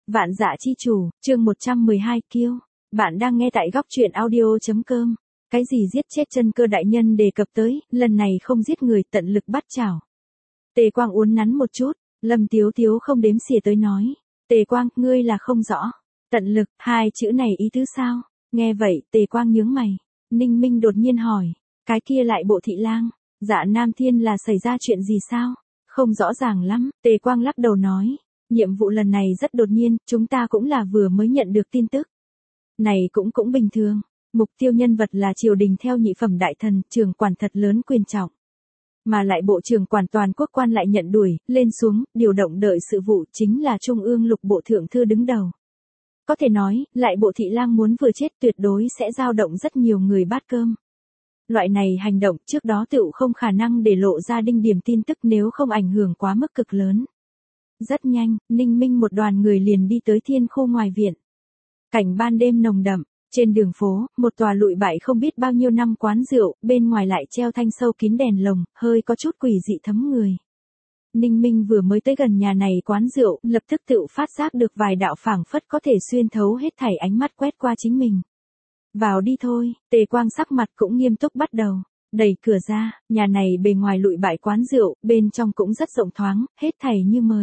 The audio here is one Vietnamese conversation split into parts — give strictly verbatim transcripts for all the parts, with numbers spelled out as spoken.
Vạn Dạ Chi Chủ, chương một trăm mười hai Kiêu. Bạn đang nghe tại góc truyện audio.com. Cái gì giết chết Chân Cơ đại nhân đề cập tới, lần này không giết người, tận lực bắt chảo. Tề Quang uốn nắn một chút, Lâm Tiếu Tiếu không đếm xỉa tới nói. Tề Quang, ngươi là không rõ. Tận lực, hai chữ này ý tứ sao? Nghe vậy, Tề Quang nhướng mày. Ninh Minh đột nhiên hỏi. Cái kia lại bộ thị lang. Dạ Nam Thiên là xảy ra chuyện gì sao? Không rõ ràng lắm, Tề Quang lắc đầu nói. Nhiệm vụ lần này rất đột nhiên, chúng ta cũng là vừa mới nhận được tin tức. Này cũng cũng bình thường. Mục tiêu nhân vật là triều đình theo nhị phẩm đại thần, trưởng quản thật lớn quyền trọng. Mà lại bộ trưởng quản toàn quốc quan lại nhận đuổi, lên xuống, điều động đợi sự vụ chính là Trung ương lục bộ thượng thư đứng đầu. Có thể nói, lại bộ thị lang muốn vừa chết tuyệt đối sẽ dao động rất nhiều người bát cơm. Loại này hành động trước đó tựu không khả năng để lộ ra đinh điểm tin tức nếu không ảnh hưởng quá mức cực lớn. Rất nhanh, Ninh Minh một đoàn người liền đi tới thiên khu ngoài viện. Cảnh ban đêm nồng đậm, trên đường phố, một tòa lụi bại không biết bao nhiêu năm quán rượu, bên ngoài lại treo thanh sâu kín đèn lồng, hơi có chút quỷ dị thấm người. Ninh Minh vừa mới tới gần nhà này quán rượu, lập tức tự phát giác được vài đạo phảng phất có thể xuyên thấu hết thảy ánh mắt quét qua chính mình. Vào đi thôi, Tề Quang sắc mặt cũng nghiêm túc bắt đầu. Đẩy cửa ra, nhà này bề ngoài lụi bại quán rượu, bên trong cũng rất rộng thoáng, hết thảy như mới.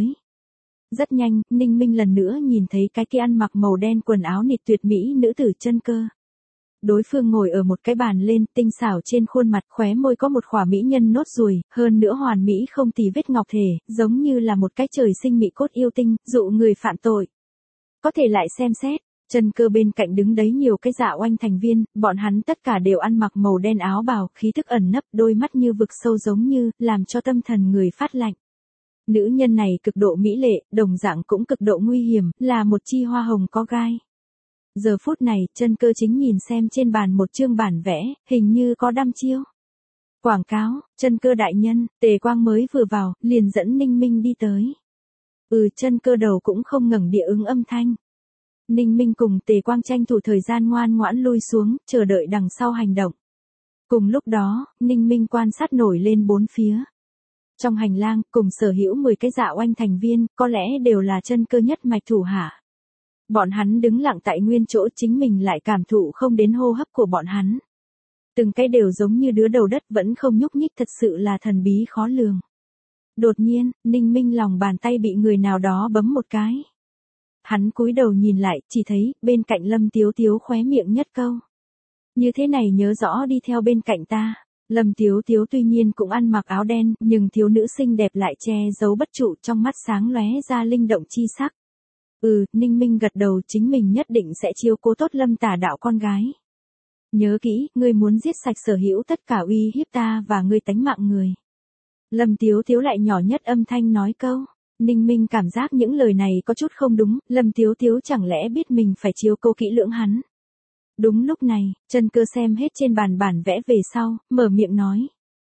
Rất nhanh, Ninh Minh lần nữa nhìn thấy cái kia ăn mặc màu đen quần áo nịt tuyệt mỹ nữ tử Chân Cơ. Đối phương ngồi ở một cái bàn lên, tinh xảo trên khuôn mặt, khóe môi có một khỏa mỹ nhân nốt ruồi, hơn nữa hoàn mỹ không tì vết ngọc thể, giống như là một cái trời sinh mỹ cốt yêu tinh, dụ người phạm tội. Có thể lại xem xét, Chân Cơ bên cạnh đứng đấy nhiều cái Dạ Oanh thành viên, bọn hắn tất cả đều ăn mặc màu đen áo bào, khí thức ẩn nấp, đôi mắt như vực sâu giống như, làm cho tâm thần người phát lạnh. Nữ nhân này cực độ mỹ lệ, đồng dạng cũng cực độ nguy hiểm, là một chi hoa hồng có gai. Giờ phút này, Chân Cơ chính nhìn xem trên bàn một chương bản vẽ, hình như có đăm chiêu. Quảng cáo, Chân Cơ đại nhân, Tề Quang mới vừa vào, liền dẫn Ninh Minh đi tới. Ừ, Chân Cơ đầu cũng không ngẩng địa ứng âm thanh. Ninh Minh cùng Tề Quang tranh thủ thời gian ngoan ngoãn lui xuống, chờ đợi đằng sau hành động. Cùng lúc đó, Ninh Minh quan sát nổi lên bốn phía. Trong hành lang, cùng sở hữu mười cái Dạ Oanh thành viên, có lẽ đều là Chân Cơ nhất mạch thủ hạ. Bọn hắn đứng lặng tại nguyên chỗ, chính mình lại cảm thụ không đến hô hấp của bọn hắn. Từng cái đều giống như đứa đầu đất vẫn không nhúc nhích, thật sự là thần bí khó lường. Đột nhiên, Ninh Minh lòng bàn tay bị người nào đó bấm một cái. Hắn cúi đầu nhìn lại, chỉ thấy, bên cạnh Lâm Tiếu Tiếu khóe miệng nhất câu. Như thế này nhớ rõ đi theo bên cạnh ta. Lâm Tiếu Tiếu tuy nhiên cũng ăn mặc áo đen, nhưng thiếu nữ xinh đẹp lại che giấu bất trụ, trong mắt sáng lóe ra linh động chi sắc. Ừ, Ninh Minh gật đầu, chính mình nhất định sẽ chiếu cố tốt Lâm Tả đạo con gái. Nhớ kỹ, ngươi muốn giết sạch sở hữu tất cả uy hiếp ta và ngươi tánh mạng người. Lâm Tiếu Tiếu lại nhỏ nhất âm thanh nói câu. Ninh Minh cảm giác những lời này có chút không đúng, Lâm Tiếu Tiếu chẳng lẽ biết mình phải chiếu cố kỹ lưỡng hắn. Đúng lúc này, Chân Cơ xem hết trên bàn bản vẽ về sau, mở miệng nói.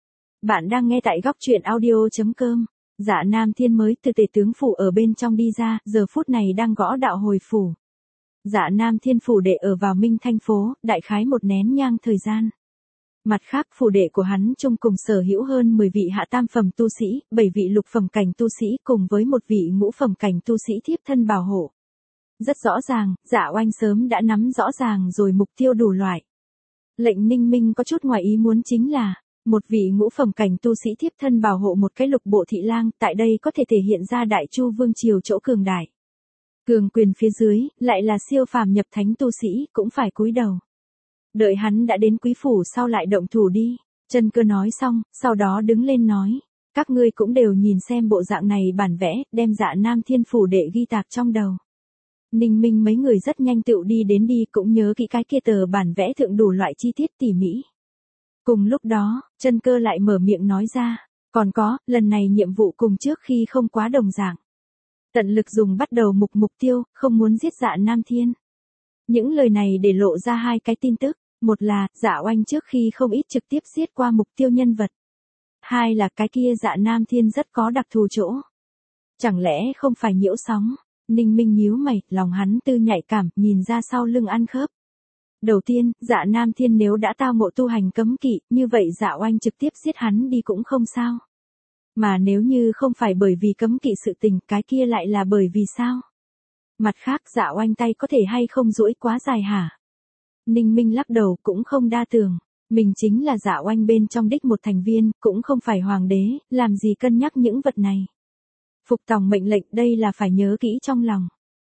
Bạn đang nghe tại góc truyện audio.com. Dạ Nam Thiên mới từ Tề tướng phủ ở bên trong đi ra, giờ phút này đang gõ đạo hồi phủ. Dạ Nam Thiên phủ đệ ở vào Minh Thanh phố, đại khái một nén nhang thời gian. Mặt khác, phủ đệ của hắn chung cùng sở hữu hơn mười vị hạ tam phẩm tu sĩ, bảy vị lục phẩm cảnh tu sĩ cùng với một vị ngũ phẩm cảnh tu sĩ thiếp thân bảo hộ. Rất rõ ràng, Dạ Oanh sớm đã nắm rõ ràng rồi mục tiêu đủ loại. Lệnh Ninh Minh có chút ngoài ý muốn chính là, một vị ngũ phẩm cảnh tu sĩ thiếp thân bảo hộ một cái lục bộ thị lang, tại đây có thể thể hiện ra Đại Chu vương triều chỗ cường đại. Cường quyền phía dưới, lại là siêu phàm nhập thánh tu sĩ, cũng phải cúi đầu. Đợi hắn đã đến quý phủ sau lại động thủ đi. Chân Cơ nói xong, sau đó đứng lên nói. Các ngươi cũng đều nhìn xem bộ dạng này bản vẽ, đem Dạ Nam Thiên phủ đệ ghi tạc trong đầu. Ninh Minh mấy người rất nhanh tựu đi đến đi, cũng nhớ kỹ cái kia tờ bản vẽ thượng đủ loại chi tiết tỉ mỉ. Cùng lúc đó, Chân Cơ lại mở miệng nói ra. Còn có, lần này nhiệm vụ cùng trước khi không quá đồng dạng. Tận lực dùng bắt đầu mục mục tiêu, không muốn giết Dạ Nam Thiên. Những lời này để lộ ra hai cái tin tức. Một là, Dạ Oanh trước khi không ít trực tiếp giết qua mục tiêu nhân vật. Hai là cái kia Dạ Nam Thiên rất có đặc thù chỗ. Chẳng lẽ không phải nhiễu sóng? Ninh Minh nhíu mày, lòng hắn tư nhạy cảm, nhìn ra sau lưng ăn khớp. Đầu tiên, Dạ Nam Thiên nếu đã tao ngộ tu hành cấm kỵ, như vậy Dạ Oanh trực tiếp giết hắn đi cũng không sao. Mà nếu như không phải bởi vì cấm kỵ sự tình, cái kia lại là bởi vì sao? Mặt khác Dạ Oanh tay có thể hay không duỗi quá dài hả? Ninh Minh lắc đầu cũng không đa tưởng. Mình chính là Dạ Oanh bên trong đích một thành viên, cũng không phải hoàng đế, làm gì cân nhắc những vật này. Phục tòng mệnh lệnh đây là phải nhớ kỹ trong lòng.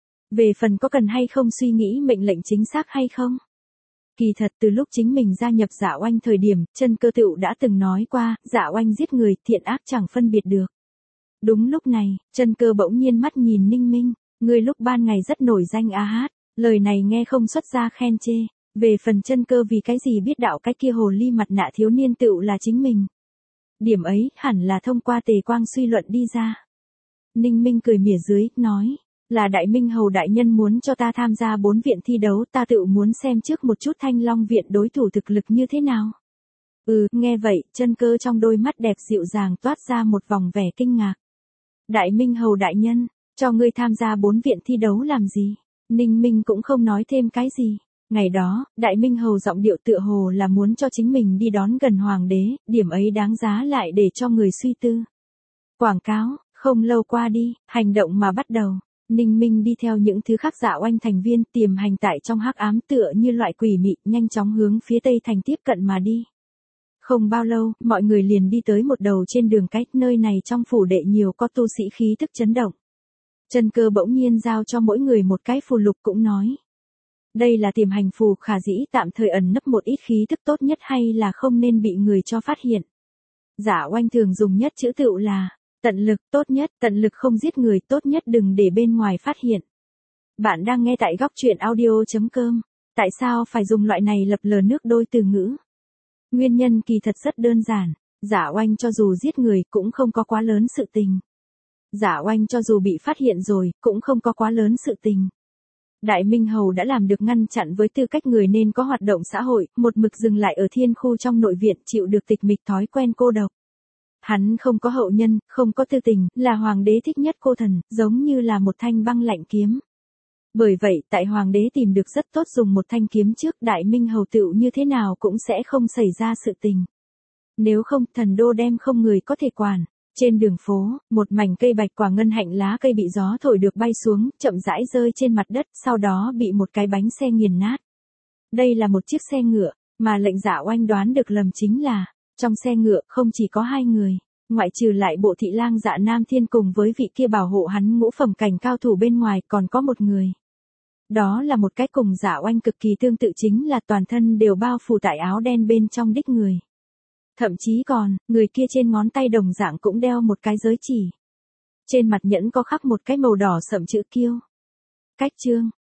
Về phần có cần hay không suy nghĩ mệnh lệnh chính xác hay không? Kỳ thật từ lúc chính mình gia nhập Dạ Oanh thời điểm, Chân Cơ tựu đã từng nói qua, Dạ Oanh giết người, thiện ác chẳng phân biệt được. Đúng lúc này, Chân Cơ bỗng nhiên mắt nhìn Ninh Minh, ngươi lúc ban ngày rất nổi danh a hát, lời này nghe không xuất ra khen chê. Về phần Chân Cơ vì cái gì biết đạo cái kia hồ ly mặt nạ thiếu niên tựu là chính mình. Điểm ấy hẳn là thông qua Tề Quang suy luận đi ra. Ninh Minh cười mỉa dưới, nói, là Đại Minh Hầu đại nhân muốn cho ta tham gia bốn viện thi đấu, ta tự muốn xem trước một chút Thanh Long viện đối thủ thực lực như thế nào. Ừ, nghe vậy, Chân Cơ trong đôi mắt đẹp dịu dàng toát ra một vòng vẻ kinh ngạc. Đại Minh Hầu đại nhân, cho ngươi tham gia bốn viện thi đấu làm gì? Ninh Minh cũng không nói thêm cái gì. Ngày đó, Đại Minh Hầu giọng điệu tựa hồ là muốn cho chính mình đi đón gần hoàng đế, điểm ấy đáng giá lại để cho người suy tư. Quảng cáo, không lâu qua đi, hành động mà bắt đầu. Ninh Minh đi theo những thứ khác Dạ Oanh thành viên tiềm hành tại trong hắc ám tựa như loại quỷ mị, nhanh chóng hướng phía tây thành tiếp cận mà đi. Không bao lâu, mọi người liền đi tới một đầu trên đường cách, nơi này trong phủ đệ nhiều có tu sĩ khí tức chấn động. Chân Cơ bỗng nhiên giao cho mỗi người một cái phù lục cũng nói. Đây là tiềm hành phù, khả dĩ tạm thời ẩn nấp một ít khí tức, tốt nhất hay là không nên bị người cho phát hiện. Dạ Oanh thường dùng nhất chữ tựu là tận lực, tốt nhất, tận lực không giết người, tốt nhất đừng để bên ngoài phát hiện. Bạn đang nghe tại góc truyện audio chấm com. Tại sao phải dùng loại này lập lờ nước đôi từ ngữ? Nguyên nhân kỳ thật rất đơn giản. Dạ Oanh cho dù giết người cũng không có quá lớn sự tình. Dạ Oanh cho dù bị phát hiện rồi cũng không có quá lớn sự tình. Đại Minh Hầu đã làm được ngăn chặn với tư cách người nên có hoạt động xã hội, một mực dừng lại ở thiên khu trong nội viện, chịu được tịch mịch thói quen cô độc. Hắn không có hậu nhân, không có tư tình, là hoàng đế thích nhất cô thần, giống như là một thanh băng lạnh kiếm. Bởi vậy, tại hoàng đế tìm được rất tốt dùng một thanh kiếm trước, Đại Minh Hầu tựu như thế nào cũng sẽ không xảy ra sự tình. Nếu không, thần đô đem không người có thể quản. Trên đường phố, một mảnh cây bạch quả ngân hạnh lá cây bị gió thổi được bay xuống, chậm rãi rơi trên mặt đất, sau đó bị một cái bánh xe nghiền nát. Đây là một chiếc xe ngựa, mà lệnh Dạ Oanh đoán được lầm chính là, trong xe ngựa không chỉ có hai người, ngoại trừ lại bộ thị lang Dạ Nam Thiên cùng với vị kia bảo hộ hắn ngũ phẩm cảnh cao thủ bên ngoài, còn có một người. Đó là một cái cùng Dạ Oanh cực kỳ tương tự, chính là toàn thân đều bao phủ tại áo đen bên trong đích người. Thậm chí còn, người kia trên ngón tay đồng dạng cũng đeo một cái giới chỉ. Trên mặt nhẫn có khắc một cái màu đỏ sậm chữ Kiêu. Cách chương,